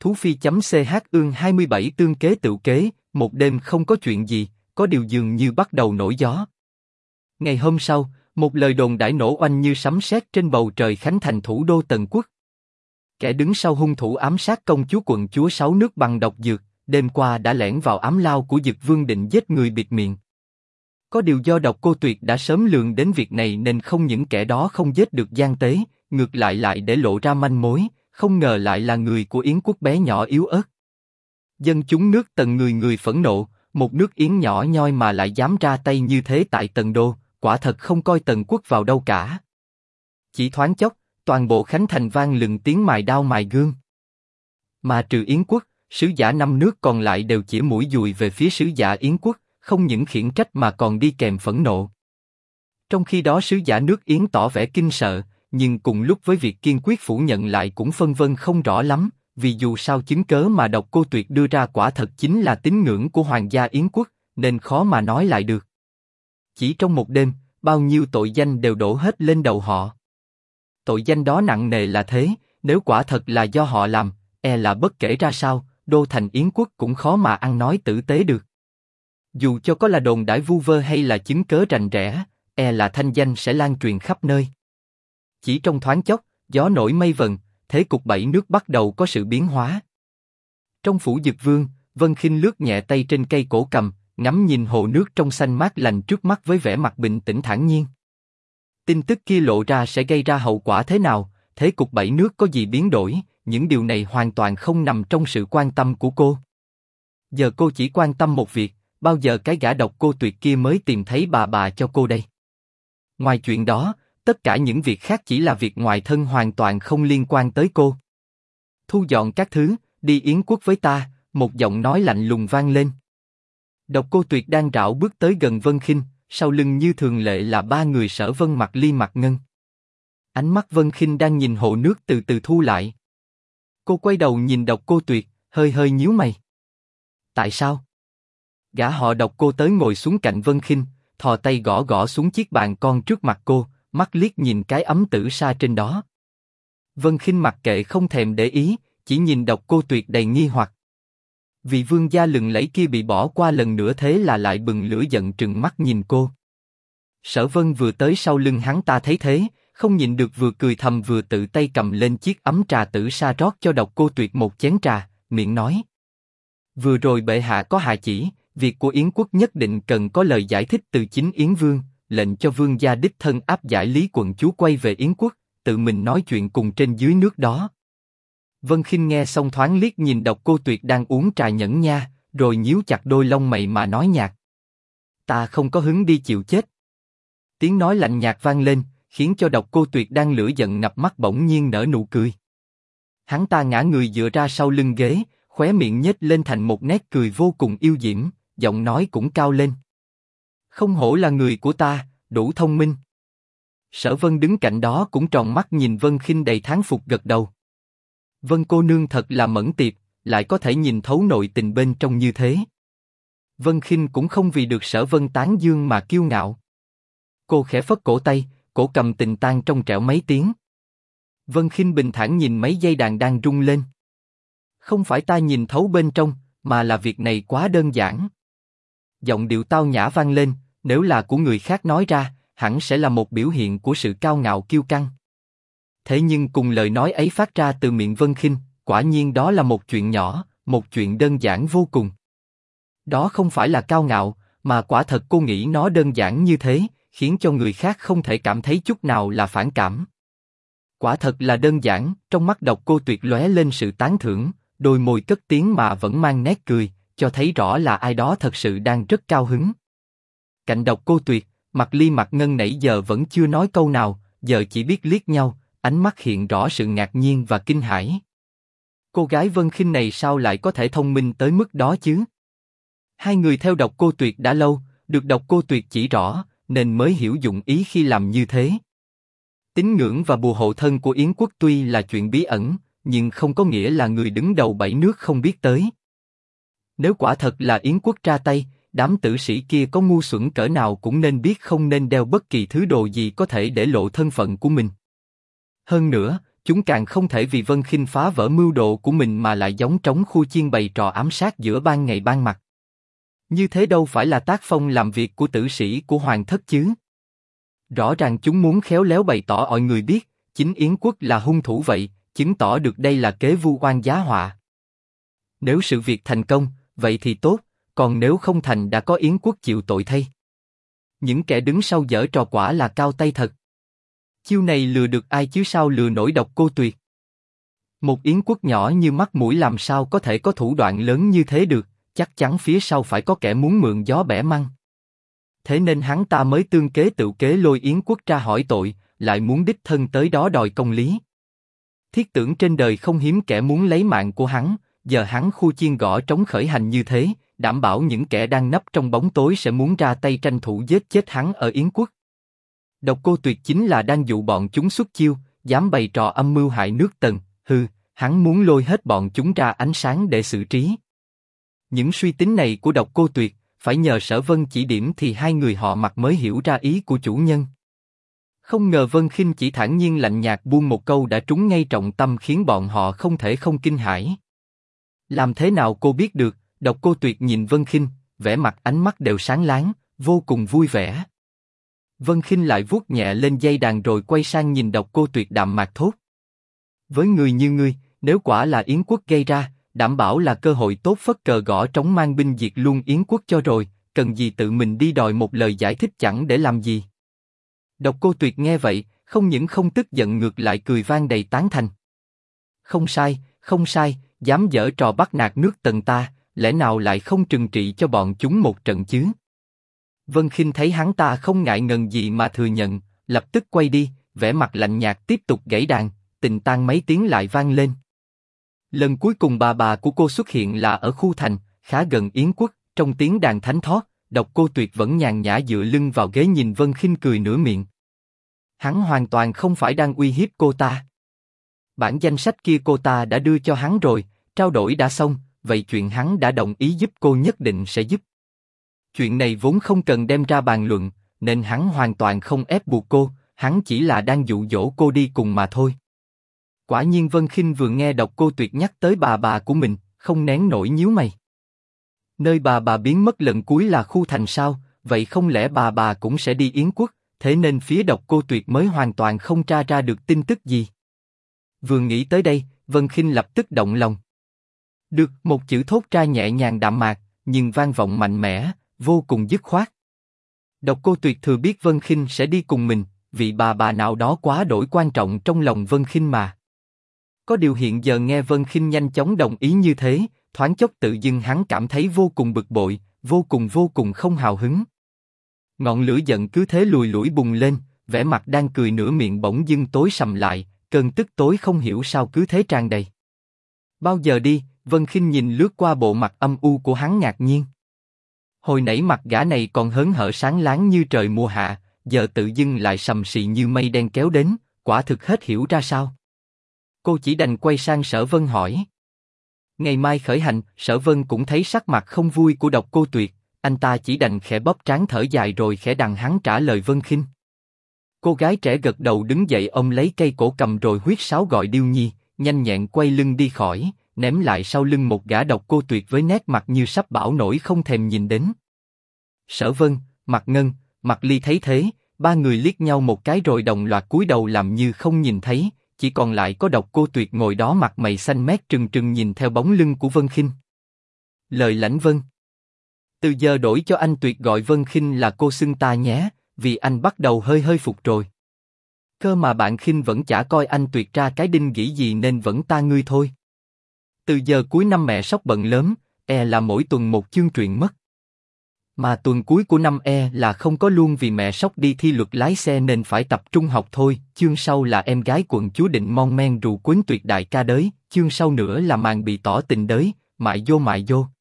Thú Phi.ch ương 27 tương kế tựu kế, một đêm không có chuyện gì, có điều dường như bắt đầu nổi gió. Ngày hôm sau, một lời đồn đãi nổ oanh như sấm sét trên bầu trời khánh thành thủ đô Tần Quốc. Kẻ đứng sau hung thủ ám sát công chúa quận chúa 6 nước bằng độc dược, đêm qua đã lẻn vào ám lao của Dực Vương định giết người bịt miệng. Có điều do Độc Cô Tuyệt đã sớm lường đến việc này nên không những kẻ đó không giết được Giang Tế, ngược lại để lộ ra manh mối, không ngờ lại là người của Yến quốc bé nhỏ yếu ớt. Dân chúng nước Tần người người phẫn nộ, một nước Yến nhỏ nhoi mà lại dám ra tay như thế tại Tần Đô, quả thật không coi Tần Quốc vào đâu cả. Chỉ thoáng chốc, toàn bộ khánh thành vang lừng tiếng mài đao mài gươm. Mà trừ Yến quốc, sứ giả 5 nước còn lại đều chĩa mũi dùi về phía sứ giả Yến quốc, không những khiển trách mà còn đi kèm phẫn nộ. Trong khi đó sứ giả nước Yến tỏ vẻ kinh sợ, nhưng cùng lúc với việc kiên quyết phủ nhận lại cũng phân vân không rõ lắm, vì dù sao chứng cớ mà Độc Cô Tuyệt đưa ra quả thật chính là tín ngưỡng của hoàng gia Yến quốc, nên khó mà nói lại được. Chỉ trong một đêm, bao nhiêu tội danh đều đổ hết lên đầu họ. Tội danh đó nặng nề là thế, nếu quả thật là do họ làm, là bất kể ra sao, đô thành Yến quốc cũng khó mà ăn nói tử tế được. Dù cho có là đồn đãi vu vơ hay là chứng cớ rành rẽ, là thanh danh sẽ lan truyền khắp nơi. Chỉ trong thoáng chốc, gió nổi mây vần, thế cục 7 nước bắt đầu có sự biến hóa. Trong phủ Dực Vương, Vân Khinh lướt nhẹ tay trên cây cổ cầm, ngắm nhìn hồ nước trong xanh mát lành trước mắt với vẻ mặt bình tĩnh thản nhiên. Tin tức kia lộ ra sẽ gây ra hậu quả thế nào, thế cục 7 nước có gì biến đổi, những điều này hoàn toàn không nằm trong sự quan tâm của cô. Giờ cô chỉ quan tâm một việc, bao giờ cái gã Độc Cô Tuyệt kia mới tìm thấy bà cho cô đây. Ngoài chuyện đó, tất cả những việc khác chỉ là việc ngoài thân hoàn toàn không liên quan tới cô. Thu dọn các thứ, đi Yến quốc với ta, một giọng nói lạnh lùng vang lên. Độc Cô Tuyệt đang rảo bước tới gần Vân Khinh, sau lưng như thường lệ là 3 người Sở Vân, Mặc Ly, Mặc Ngân. Ánh mắt Vân Khinh đang nhìn hồ nước từ từ thu lại. Cô quay đầu nhìn Độc Cô Tuyệt, hơi nhíu mày. Tại sao? Gã họ Độc Cô tới ngồi xuống cạnh Vân Khinh, thò tay gõ xuống chiếc bàn con trước mặt cô, mắt liếc nhìn cái ấm tử sa trên đó. Vân Khinh mặc kệ không thèm để ý, chỉ nhìn Độc Cô Tuyệt đầy nghi hoặc. Vị vương gia lừng lẫy kia bị bỏ qua lần nữa thế là lại bừng lửa giận trừng mắt nhìn cô. Sở Vân vừa tới sau lưng hắn ta thấy thế, không nhịn được vừa cười thầm vừa tự tay cầm lên chiếc ấm trà tử sa rót cho Độc Cô Tuyệt một chén trà, miệng nói: vừa rồi bệ hạ có hạ chỉ, việc của Yến quốc nhất định cần có lời giải thích từ chính Yến vương, lệnh cho vương gia đích thân áp giải Lý quận chúa quay về Yến quốc, tự mình nói chuyện cùng trên dưới nước đó. Vân Khinh nghe xong thoáng liếc nhìn Độc Cô Tuyệt đang uống trà nhẫn nha, rồi nhíu chặt đôi lông mày mà nói nhạt: ta không có hứng đi chịu chết. Tiếng nói lạnh nhạt vang lên, khiến cho Độc Cô Tuyệt đang lửa giận ngập mắt bỗng nhiên nở nụ cười. Hắn ta ngã người dựa ra sau lưng ghế, khóe miệng nhếch lên thành một nét cười vô cùng yêu diễm, giọng nói cũng cao lên: không hổ là người của ta, đủ thông minh. Sở Vân đứng cạnh đó cũng tròn mắt nhìn Vân Khinh đầy thán phục gật đầu. Vân cô nương thật là mẫn tiệp, lại có thể nhìn thấu nội tình bên trong như thế. Vân Khinh cũng không vì được Sở Vân tán dương mà kiêu ngạo. Cô khẽ phất cổ tay, cổ cầm tình tang trong trẻo mấy tiếng. Vân Khinh bình thản nhìn mấy dây đàn đang rung lên. Không phải ta nhìn thấu bên trong, mà là việc này quá đơn giản. Giọng điệu tao nhã vang lên, nếu là của người khác nói ra, hẳn sẽ là một biểu hiện của sự cao ngạo kiêu căng. Thế nhưng cùng lời nói ấy phát ra từ miệng Vân Khinh, quả nhiên đó là một chuyện nhỏ, một chuyện đơn giản vô cùng. Đó không phải là cao ngạo, mà quả thật cô nghĩ nó đơn giản như thế, khiến cho người khác không thể cảm thấy chút nào là phản cảm. Quả thật là đơn giản, trong mắt Độc Cô Tuyệt lóe lên sự tán thưởng, đôi môi cất tiếng mà vẫn mang nét cười, cho thấy rõ là ai đó thật sự đang rất cao hứng. Cạnh Độc Cô Tuyệt, Mặc Ly, Mặc Ngân nãy giờ vẫn chưa nói câu nào, giờ chỉ biết liếc nhau, ánh mắt hiện rõ sự ngạc nhiên và kinh hãi. Cô gái Vân Khinh này sao lại có thể thông minh tới mức đó chứ? Hai người theo Độc Cô Tuyệt đã lâu, được Độc Cô Tuyệt chỉ rõ, nên mới hiểu dụng ý khi làm như thế. Tín ngưỡng và bùa hộ thân của Yến quốc tuy là chuyện bí ẩn, nhưng không có nghĩa là người đứng đầu 7 nước không biết tới. Nếu quả thật là Yến quốc ra tay, đám tử sĩ kia có ngu xuẩn cỡ nào cũng nên biết không nên đeo bất kỳ thứ đồ gì có thể để lộ thân phận của mình. Hơn nữa, chúng càng không thể vì Vân Khinh phá vỡ mưu đồ của mình mà lại gióng trống khu chiên bày trò ám sát giữa ban ngày ban mặt. Như thế đâu phải là tác phong làm việc của tử sĩ của hoàng thất chứ. Rõ ràng chúng muốn khéo léo bày tỏ mọi người biết, chính Yến Quốc là hung thủ vậy, chứng tỏ được đây là kế vu oan giá họa. Nếu sự việc thành công, vậy thì tốt, còn nếu không thành đã có Yến Quốc chịu tội thay. Những kẻ đứng sau giở trò quả là cao tay thật. Chiêu này lừa được ai chứ sao lừa nổi Độc Cô Tuyệt. Một Yến Quốc nhỏ như mắt mũi làm sao có thể có thủ đoạn lớn như thế được, chắc chắn phía sau phải có kẻ muốn mượn gió bẻ măng. Thế nên hắn ta mới tương kế tự kế lôi Yến Quốc ra hỏi tội, lại muốn đích thân tới đó đòi công lý. Thiết tưởng trên đời không hiếm kẻ muốn lấy mạng của hắn, giờ hắn khu chiên gõ trống khởi hành như thế, đảm bảo những kẻ đang nấp trong bóng tối sẽ muốn ra tay tranh thủ giết chết hắn ở Yến Quốc. Độc Cô Tuyệt chính là đang dụ bọn chúng xuất chiêu, dám bày trò âm mưu hại nước Tần, hắn muốn lôi hết bọn chúng ra ánh sáng để xử trí. Những suy tính này của Độc Cô Tuyệt, phải nhờ Sở Vân chỉ điểm thì hai người họ Mặc mới hiểu ra ý của chủ nhân. Không ngờ Vân Khinh chỉ thản nhiên lạnh nhạt buông một câu đã trúng ngay trọng tâm khiến bọn họ không thể không kinh hãi. Làm thế nào cô biết được? Độc Cô Tuyệt nhìn Vân Khinh, vẻ mặt ánh mắt đều sáng láng, vô cùng vui vẻ. Vân Khinh lại vuốt nhẹ lên dây đàn rồi quay sang nhìn Độc Cô Tuyệt đạm mạc thốt: với người như ngươi, nếu quả là Yến Quốc gây ra, đảm bảo là cơ hội tốt phất cờ gõ trống mang binh diệt luôn Yến Quốc cho rồi, cần gì tự mình đi đòi một lời giải thích chẳng để làm gì. Độc Cô Tuyệt nghe vậy, không những không tức giận ngược lại cười vang đầy tán thành. Không sai, không sai, dám giở trò bắt nạt nước Tần ta, lẽ nào lại không trừng trị cho bọn chúng một trận chứ? Vân Khinh thấy hắn ta không ngại ngần gì mà thừa nhận, lập tức quay đi, vẻ mặt lạnh nhạt tiếp tục gảy đàn, tình tang mấy tiếng lại vang lên. Lần cuối cùng bà của cô xuất hiện là ở khu thành, khá gần Yến Quốc, trong tiếng đàn thánh thót, Độc Cô Tuyệt vẫn nhàn nhã dựa lưng vào ghế nhìn Vân Khinh cười nửa miệng. Hắn hoàn toàn không phải đang uy hiếp cô ta. Bản danh sách kia cô ta đã đưa cho hắn rồi, trao đổi đã xong, vậy chuyện hắn đã đồng ý giúp cô nhất định sẽ giúp. Chuyện này vốn không cần đem ra bàn luận, nên hắn hoàn toàn không ép buộc cô, hắn chỉ là đang dụ dỗ cô đi cùng mà thôi. Quả nhiên Vân Khinh vừa nghe Độc Cô Tuyệt nhắc tới bà của mình, không nén nổi nhíu mày. Nơi bà biến mất lần cuối là khu thành sao? Vậy không lẽ bà cũng sẽ đi Yến Quốc? Thế nên phía Độc Cô Tuyệt mới hoàn toàn không tra ra được tin tức gì. Vừa nghĩ tới đây, Vân Khinh lập tức động lòng. Được, một chữ thốt ra nhẹ nhàng đạm mạc, nhưng vang vọng mạnh mẽ, vô cùng dứt khoát. Độc Cô Tuyệt thừa biết Vân Khinh sẽ đi cùng mình, vì bà nào đó quá đổi quan trọng trong lòng Vân Khinh mà. Có điều hiện giờ nghe Vân Khinh nhanh chóng đồng ý như thế, thoáng chốc tự dưng hắn cảm thấy vô cùng bực bội, vô cùng không hào hứng. Ngọn lửa giận cứ thế lùi lủi bùng lên, vẻ mặt đang cười nửa miệng bỗng dưng tối sầm lại, cơn tức tối không hiểu sao cứ thế tràn đầy. Bao giờ đi? Vân Khinh nhìn lướt qua bộ mặt âm u của hắn ngạc nhiên. Hồi nãy mặt gã này còn hớn hở sáng láng như trời mùa hạ, giờ tự dưng lại sầm sì như mây đen kéo đến, quả thực hết hiểu ra sao. Cô chỉ đành quay sang Sở Vân hỏi. Ngày mai khởi hành, Sở Vân cũng thấy sắc mặt không vui của Độc Cô Tuyệt, anh ta chỉ đành khẽ bóp trán thở dài rồi khẽ đằng hắn trả lời Vân Khinh. Cô gái trẻ gật đầu đứng dậy ôm lấy cây cổ cầm rồi huýt sáo gọi Điêu Nhi, nhanh nhẹn quay lưng đi khỏi, ném lại sau lưng một gã Độc Cô Tuyệt với nét mặt như sắp bão nổi không thèm nhìn đến. Sở Vân, Mạc Ngân, Mạc Ly thấy thế, ba người liếc nhau một cái rồi đồng loạt cúi đầu làm như không nhìn thấy, chỉ còn lại có Độc Cô Tuyệt ngồi đó mặt mày xanh mét trừng trừng nhìn theo bóng lưng của Vân Khinh. Lời Lãnh Vân. Từ giờ đổi cho anh Tuyệt gọi Vân Khinh là cô xưng ta nhé, vì anh bắt đầu hơi phục rồi. Cơ mà bạn Khinh vẫn chả coi anh Tuyệt ra cái đinh gỉ gì nên vẫn ta ngươi thôi. Từ giờ cuối năm mẹ sốc bận lớn, là mỗi tuần một chương truyện mất. Mà tuần cuối của năm là không có luôn vì mẹ sốc đi thi luật lái xe nên phải tập trung học thôi. Chương sau là em gái quận chúa định mon men rù quýnh Tuyệt đại ca đới. Chương sau nữa là màn bị tỏ tình đới, mại vô.